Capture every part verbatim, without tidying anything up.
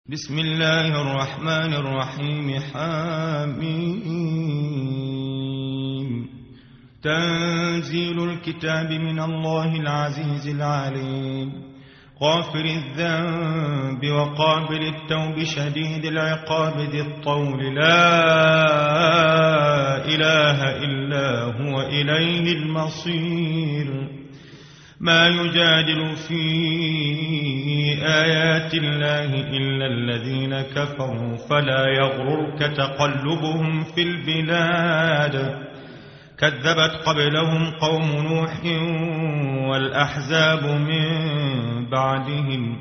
بسم الله الرحمن الرحيم. حميم. تنزيل الكتاب من الله العزيز العليم، غافر الذنب وقابل التوب شديد العقاب ذي الطول، لا إله إلا هو إليه المصير. ما يجادل في آيات الله إلا الذين كفروا، فلا يغررك تقلبهم في البلاد. كذبت قبلهم قوم نوح والأحزاب من بعدهم،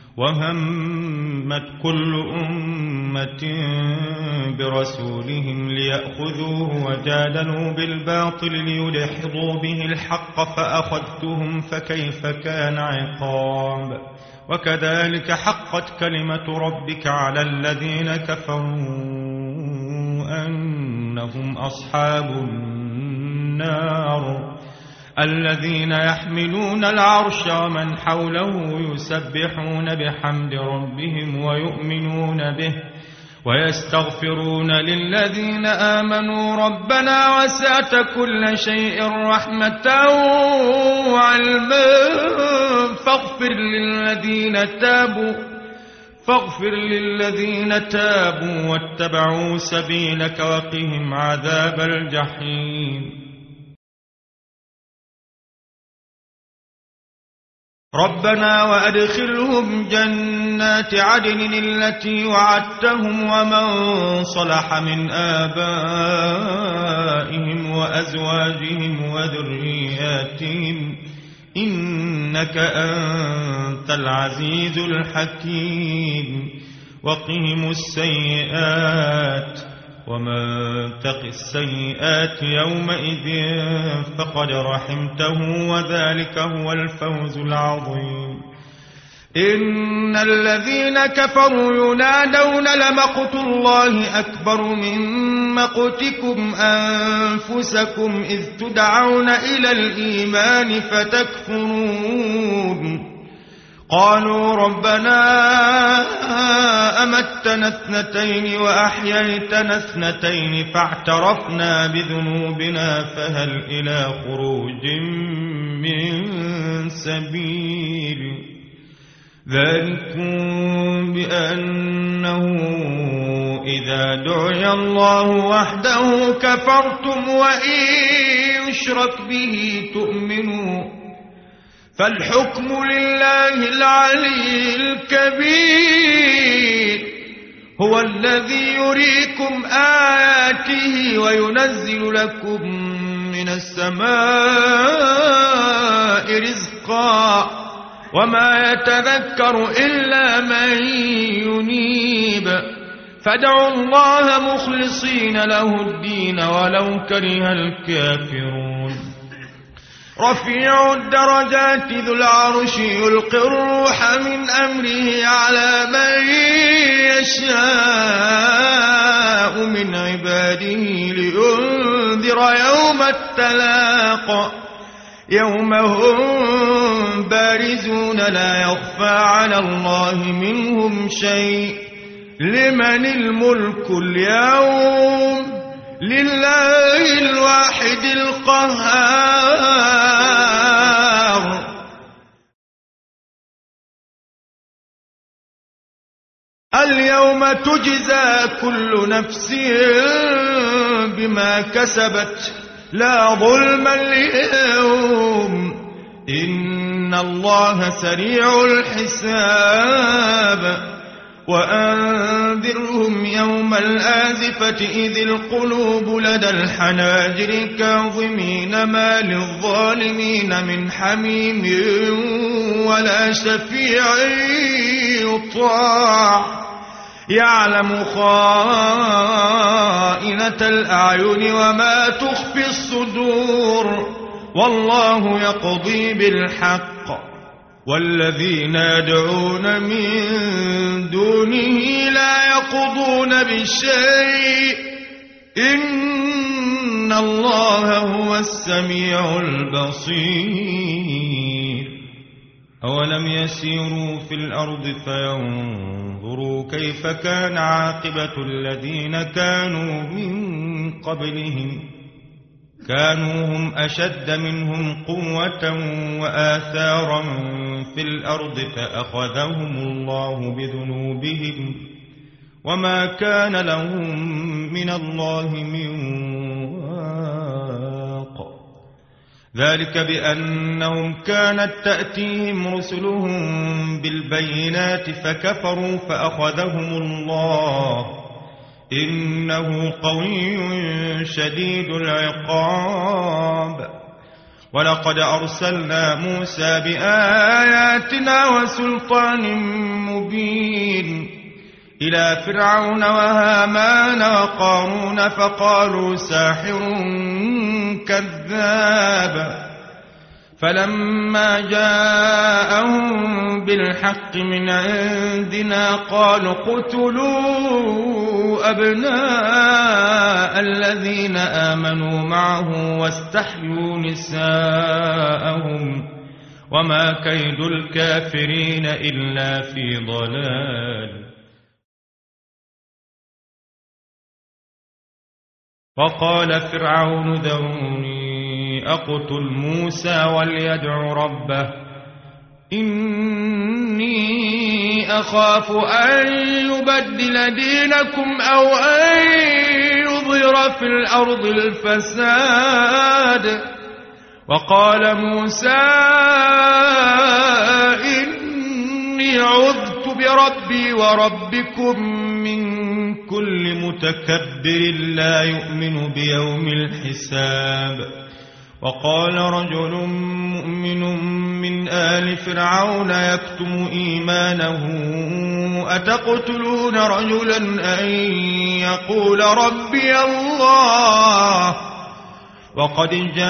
وهمت كل أمة برسولهم ليأخذوه، وجادلوا بالباطل ليدحضوا به الحق، فأخذتهم فكيف كان عقاب. وكذلك حقت كلمة ربك على الذين كفروا أنهم أصحاب النار، الذين يحملون العرش ومن حوله يسبحون بحمد ربهم ويؤمنون به ويستغفرون للذين آمنوا ربنا وسعت كل شيء رحمة وعلما فاغفر للذين تابوا فاغفر للذين تابوا واتبعوا سبيلك وقهم عذاب الجحيم. ربنا وأدخلهم جنات عدن التي وعدتهم ومن صلح من آبائهم وأزواجهم وذرياتهم إنك أنت العزيز الحكيم. وقهم السيئات ومن تق السيئات يومئذ فقد رحمته وذلك هو الفوز العظيم. إن الذين كفروا ينادون لمقت الله أكبر من مقتكم أنفسكم إذ تدعون إلى الإيمان فتكفرون. قالوا ربنا أمتنا اثنتين وأحييتنا اثنتين فاعترفنا بذنوبنا فهل إلى خروج من سبيل. ذلكم بأنه إذا دعي الله وحده كفرتم وإن يشرك به تؤمنون. فالحكم لله العلي الكبير، هو الذي يريكم آياته وينزل لكم من السماء رزقا وما يتذكر إلا من ينيب. فادعوا الله مخلصين له الدين ولو كره الكافرون. رفيع الدرجات ذو العرش يلقي الروح من أمره على من يشاء من عباده لينذر يوم التلاق، يوم هم بارزون لا يخفى على الله منهم شيء. لمن الملك اليوم؟ لله الواحد القهار. اليوم تجزى كل نفس بما كسبت لا ظلم اليوم، إن الله سريع الحساب. وأنذرهم يوم الآزفة إذ القلوب لدى الحناجر كاظمين ما للظالمين من حميم ولا شفيع يطاع، يعلم خائنة الأعين وما تخفي الصدور، والله يقضي بالحق والذين يدعون من دونه لا يقضون بشيء، إن الله هو السميع البصير. أولم يسيروا في الأرض فينظروا كيف كان عاقبة الذين كانوا من قبلهم كانوا هم أشد منهم قوة وآثارا في الأرض فأخذهم الله بذنوبهم وما كان لهم من الله من واق ذلك بأنهم كانت تأتيهم رسلهم بالبينات فكفروا فأخذهم الله إنه قوي شديد العقاب ولقد أرسلنا موسى بآياتنا وسلطان مبين إلى فرعون وهامان وقارون فقالوا ساحر كذاب فلما جاءهم بالحق من عندنا قالوا اقتلوا أبناء الذين آمنوا معه واستحيوا نساءهم وما كيد الكافرين إلا في ضلال وقال فرعون ذروني أقتل موسى وليدع ربه إني أخاف أن يبدل دينكم أو أن يظهر في الأرض الفساد وقال موسى إني عذت بربي وربكم من كل متكبر لا يؤمن بيوم الحساب وقال رجل مؤمن من آل فرعون يكتم إيمانه أتقتلون رجلا أن يقول ربي الله وقد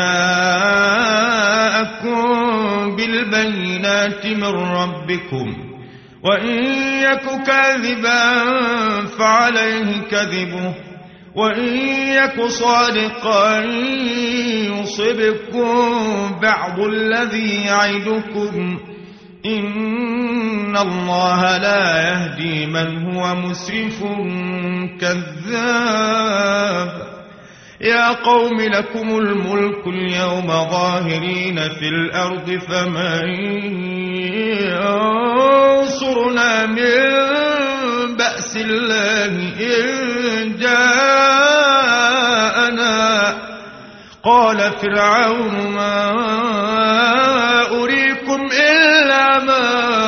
جاءكم بالبينات من ربكم وإن يك كاذبا فعليه كذبه وإن يك صادقا يصبكم بعض الذي يعدكم إن الله لا يهدي من هو مسرف كذاب يا قوم لكم الملك اليوم ظاهرين في الأرض فمن ينصرنا من بأس الله إن جاءنا قال فرعون ما أريكم إلا ما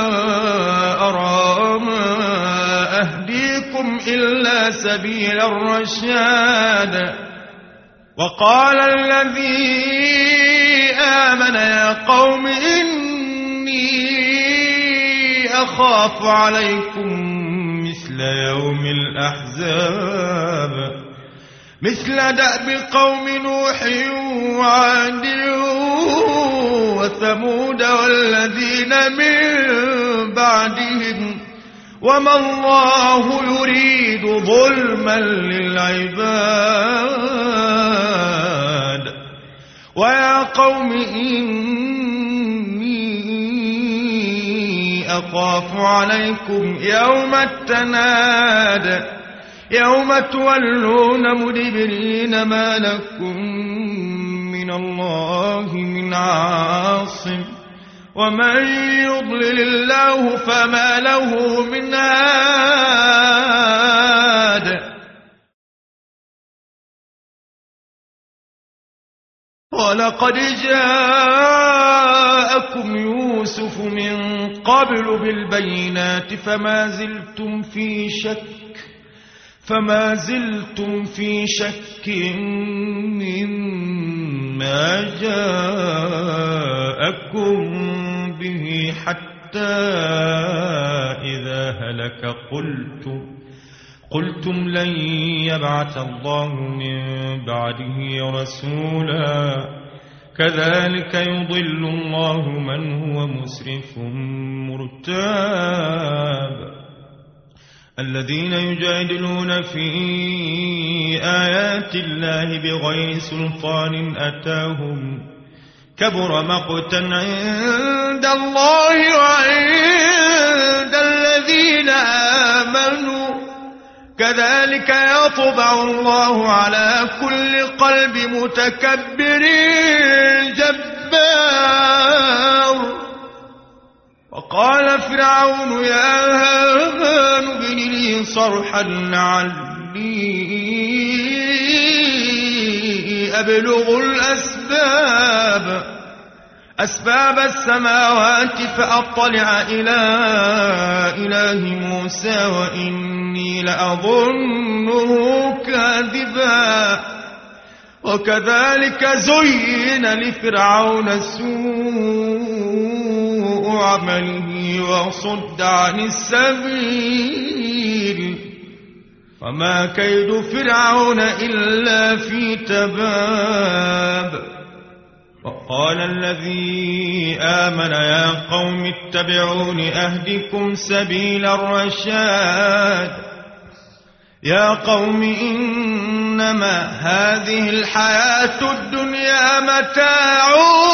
أرى ما أهديكم إلا سبيل الرشاد وقال الذي آمن يا قوم إني أخاف عليكم مثل يوم الأحزاب مثل دأب قوم نوح وعاد وثمود والذين من بعدهم وما الله يريد ظلما للعباد ويا قوم إني أخاف عليكم يوم التناد يوم تولون مدبرين ما لكم من الله من عاصم ومن يضلل الله فما له من هاد ولقد جاءكم يوسف من قبل بالبينات فما زلتم في شك فما زلتم في شك مما جاءكم به حتى إذا هلك قلتم قلتم لن يبعث الله من بعده رسولا كذلك يضل الله من هو مسرف مرتاب الذين يجادلون في آيات الله بغير سلطان أتاهم كبر مقتا عند الله وعند الذين آمنوا كذلك يطبع الله على كل قلب متكبر جبار. وقال فرعون يا هامان ابن لي صرحا لعلي أبلغ الأسباب أسباب السماوات فأطلع إلى إله موسى وإني لأظنه كاذبا. وكذلك زين لفرعون سوء عمله وصد عن السبيل وما كيد فرعون إلا في تباب. وقال الذي آمن يا قوم اتبعون أهدكم سبيل الرشاد. يا قوم إنما هذه الحياة الدنيا متاع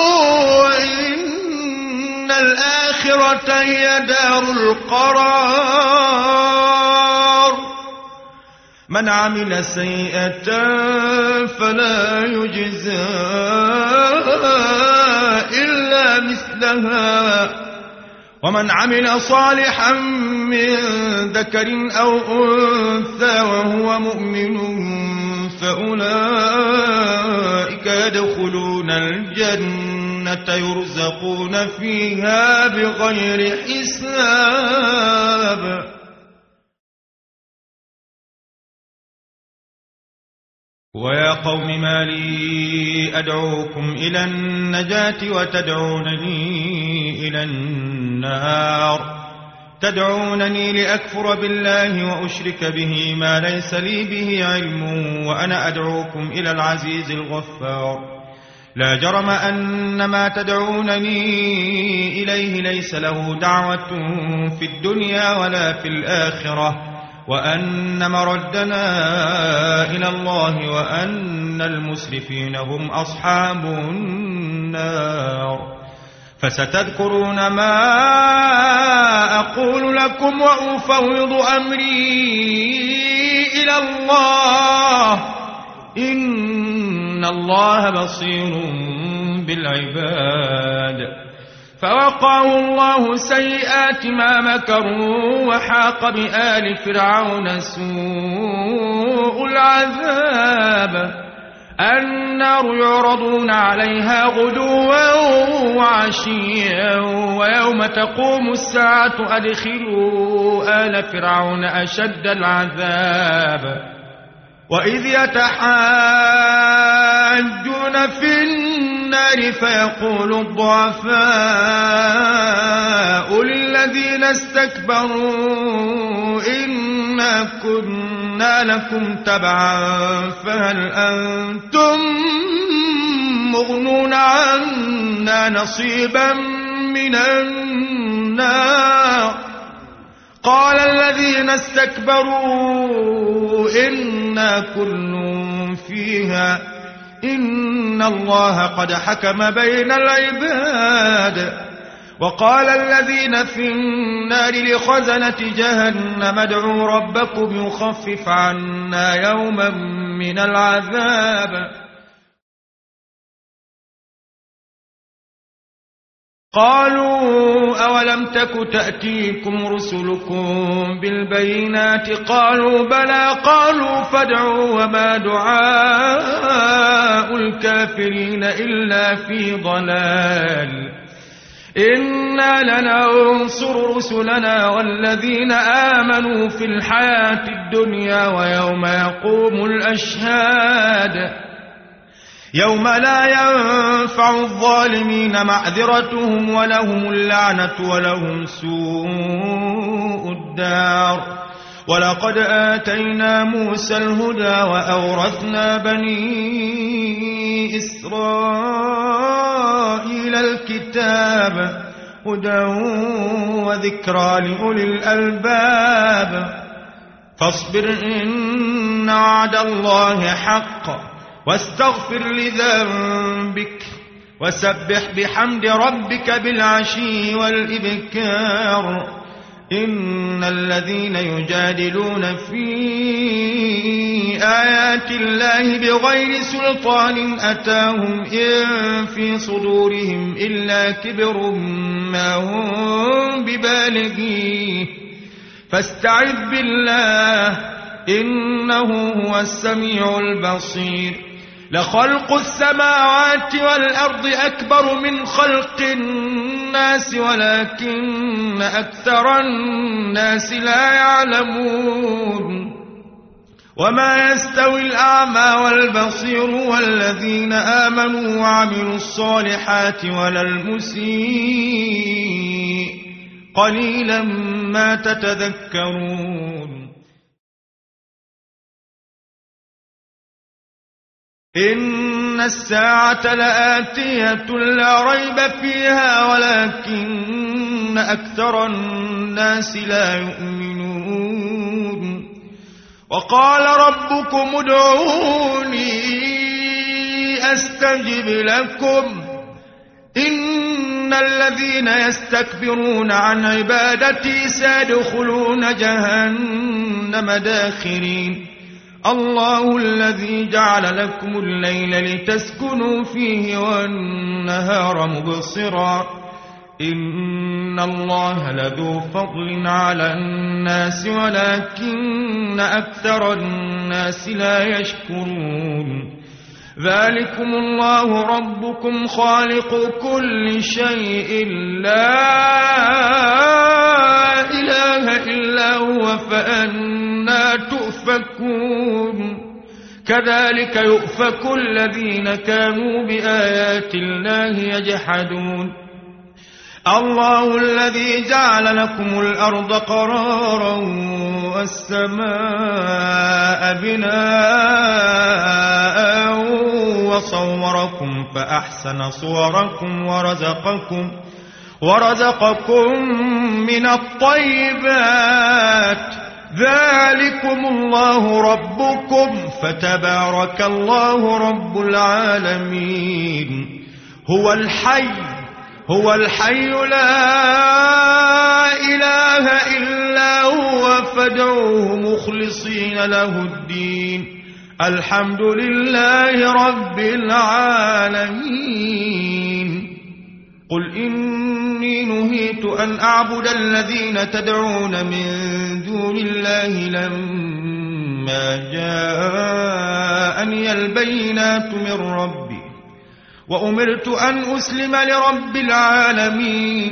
وإن الآخرة هي دار القرار. من عمل سيئة فلا يجزى إلا مثلها ومن عمل صالحا من ذكر أو أنثى وهو مؤمن فأولئك يدخلون الجنة يرزقون فيها بغير حساب. ويا قوم ما لي أدعوكم إلى النجاة وتدعونني إلى النار. تدعونني لأكفر بالله وأشرك به ما ليس لي به علم وأنا أدعوكم إلى العزيز الغفار. لا جرم أن ما تدعونني إليه ليس له دعوة في الدنيا ولا في الآخرة وأن مردنا إلى الله وأن المسرفين هم أصحاب النار. فستذكرون ما أقول لكم وأفوض أمري إلى الله إن الله بصير بالعباد. فوقاه الله سيئات ما مكروا وحاق بآل فرعون سوء العذاب. النار يعرضون عليها غدوا وعشيا ويوم تقوم الساعة أدخلوا آل فرعون أشد العذاب. وإذ يتحاجون في النار فيقول الضعفاء للذين استكبروا إنا كنا لكم تبعا فهل أنتم مغنون عنا نصيبا من النار. قال الذين استكبروا إنا كل فيها إن الله قد حكم بين العباد. وقال الذين في النار لخزنة جهنم ادعوا ربكم يخفف عنا يوما من العذاب. قالوا أولم تك تأتيكم رسلكم بالبينات قالوا بلى قالوا فادعوا وما دعاء الكافرين إلا في ضلال. إنا لننصر رسلنا والذين آمنوا في الحياة الدنيا ويوم يقوم الأشهاد. يوم لا ينفع الظالمين معذرتهم ولهم اللعنة ولهم سوء الدار. ولقد آتينا موسى الهدى وأورثنا بني إسرائيل الكتاب هدى وذكرى لأولي الألباب. فاصبر إن وعد الله حق واستغفر لذنبك وسبح بحمد ربك بالعشي والإبكار إن الذين يجادلون في آيات الله بغير سلطان أتاهم إن في صدورهم إلا كبر ما هم ببالغيه فاستعذ بالله إنه هو السميع البصير لخلق السماوات والأرض أكبر من خلق الناس ولكن أكثر الناس لا يعلمون وما يستوي الأعمى والبصير والذين آمنوا وعملوا الصالحات ولا المسيء قليلا ما تتذكرون إن الساعة لآتية لا ريب فيها ولكن أكثر الناس لا يؤمنون وقال ربكم ادعوني أستجب لكم إن الذين يستكبرون عن عبادتي سيدخلون جهنم داخرين الله الذي جعل لكم الليل لتسكنوا فيه والنهار مبصرا إن الله لذو فضل على الناس ولكن أكثر الناس لا يشكرون ذلكم الله ربكم خالق كل شيء لا إله إلا هو فأنا تؤفكون كذلك يؤفك الذين كانوا بآيات الله يجحدون الله الذي جعل لكم الأرض قرارا والسماء بناء وصوركم فأحسن صوركم ورزقكم ورزقكم من الطيبات ذلكم الله ربكم فتبارك الله رب العالمين هو الحي هو الحي لا إله إلا هو فادعوه مخلصين له الدين الحمد لله رب العالمين قل إني نهيت أن أعبد الذين تدعون من دون الله لما جاءني البينات من ربي وأمرت أن أسلم لرب العالمين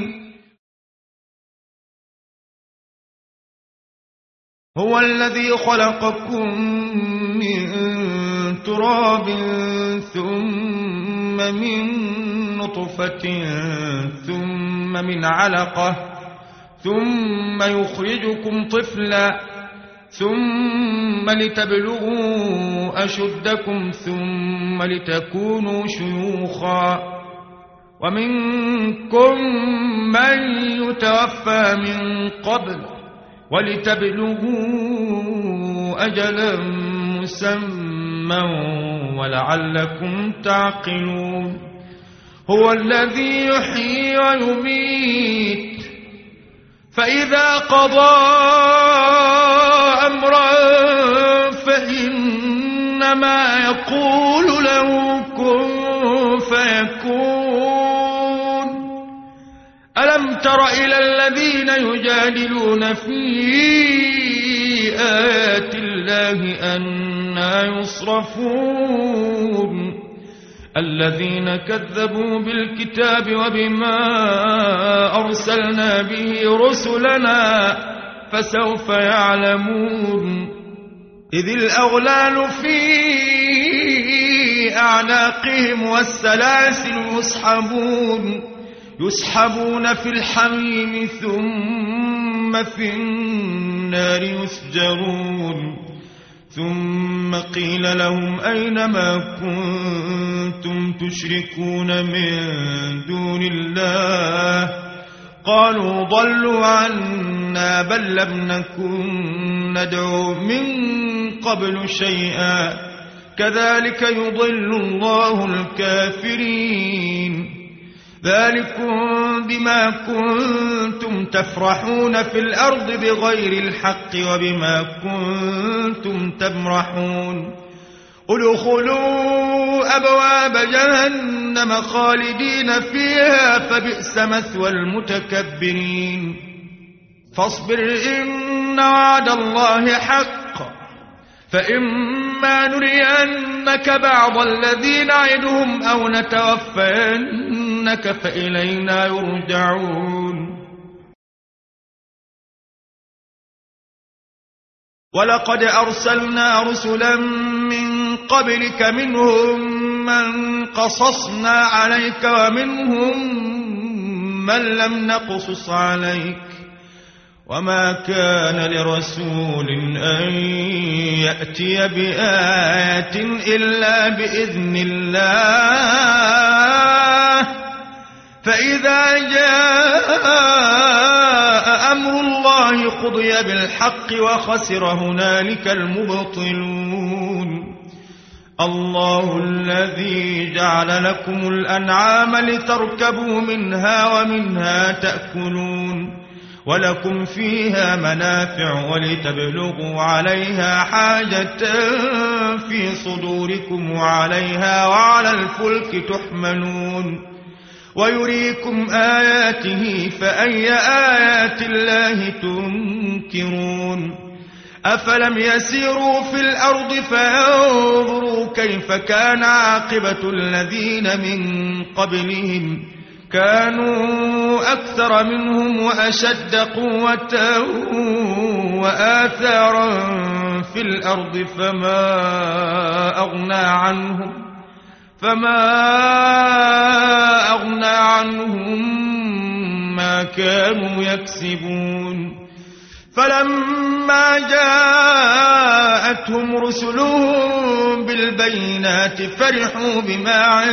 هو الذي خلقكم من تراب ثم من نطفة ثم من علقة ثم يخرجكم طفلا ثم لتبلغوا أشدكم ثم لتكونوا شيوخا ومنكم من يتوفى من قبل ولتبلغوا أجلا مسمى ولعلكم تعقلون هو الذي يحيي ويميت فإذا قضى أمرا فإنما يقول له كن فيكون ألم تر إلى الذين يجادلون في آيات الله أنى يصرفون الذين كذبوا بالكتاب وبما أرسلنا به رسلنا فسوف يعلمون إذ الأغلال في أعناقهم والسلاسل يسحبون يسحبون في الحميم ثم في النار يسجرون ثم قيل لهم أين ما كنتم تشركون من دون الله قالوا ضلوا عنا بل لم نكن ندعو من قبل شيئا كذلك يضل الله الكافرين. ذلكم بما كنتم تفرحون في الأرض بغير الحق وبما كنتم تمرحون. ادخلوا أبواب جهنم خالدين فيها فبئس مثوى المتكبرين. فاصبر إن وعد الله حق، فإما نرينك بعض الذي نعدهم أو نتوفينك فإلينا يرجعون. ولقد أرسلنا رسلا من قبلك منهم من قصصنا عليك ومنهم من لم نقصص عليك، وما كان لرسول أن يأتي بآية إلا بإذن الله. فإذا جاء أمر الله قضي بالحق وخسر هنالك المبطلون. الله الذي جعل لكم الأنعام لتركبوا منها ومنها تأكلون، ولكم فيها منافع ولتبلغوا عليها حاجة في صدوركم وعليها وعلى الفلك تحملون، ويريكم آياته فأي آيات الله تنكرون. أفلم يسيروا في الأرض فينظروا كيف كان عاقبة الذين من قبلهم، كانوا أكثر منهم وأشد قوة وآثارا في الأرض فما أغنى عنهم فما أغنى عنهم ما كانوا يكسبون. فلما جاءتهم رسلهم بالبينات فرحوا بما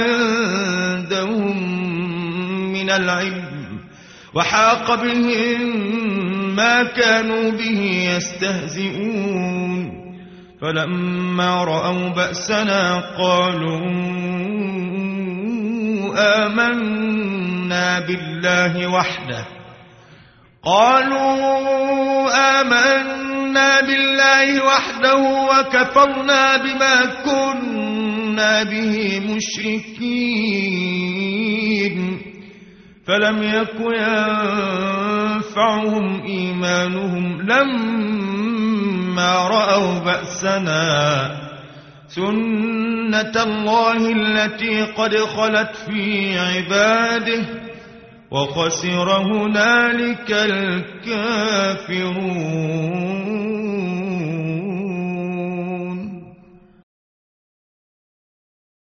عندهم من العلم، وحاق بهم ما كانوا به يستهزئون. فلما رأوا بأسنا قالوا آمنا بالله وحده قالوا آمنا بالله وحده وكفرنا بما كنا به مشركين. فلم يك ينفعهم إيمانهم لما رأوا بأسنا، سنة الله التي قد خلت في عباده، وخسر هنالك الكافرون.